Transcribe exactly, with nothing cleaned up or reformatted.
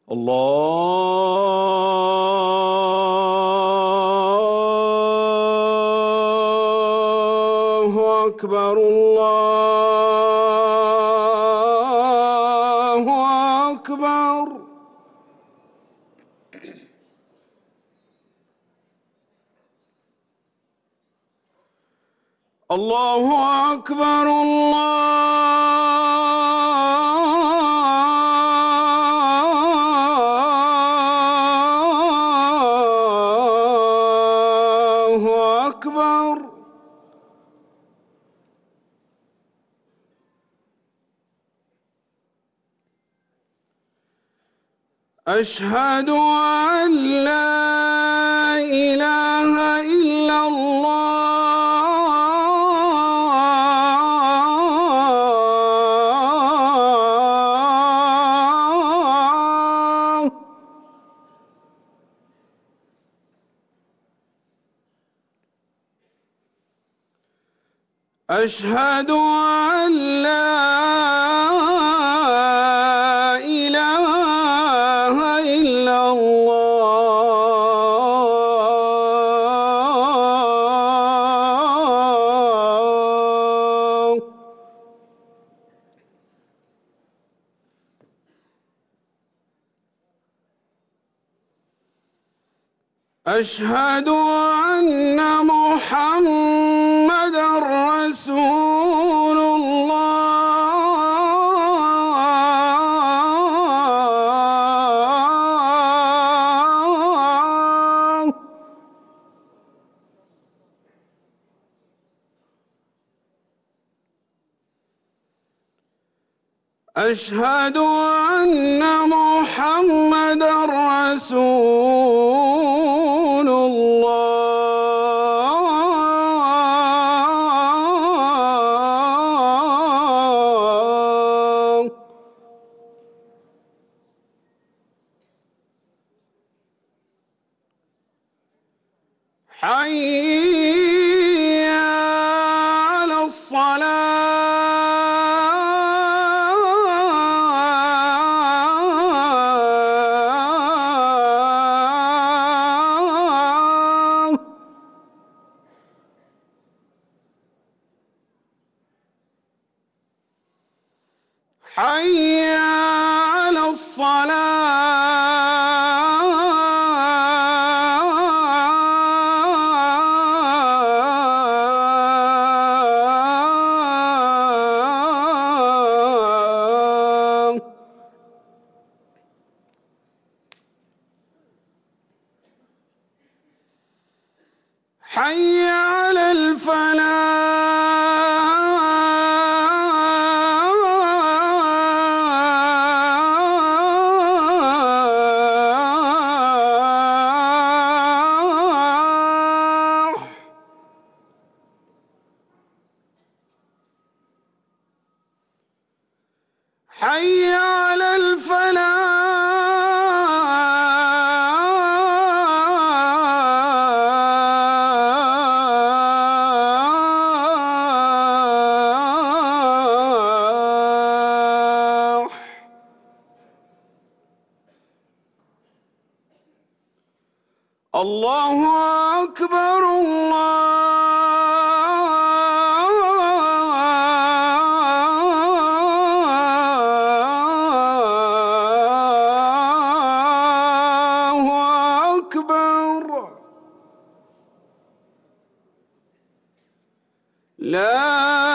الله أكبر. الله أكبر. الله أكبر. الله أكبر. أشهد أن لا إله إلا الله. أشهد أن لا إله إلا الله. أشهد أن محمدًا رسول الله. أشهد أن محمدًا رسول الله. حي على الصلاة. حي على الصلاة. حي على الفلاح. حي على الفلاح. الله أكبر. الله أكبر. لا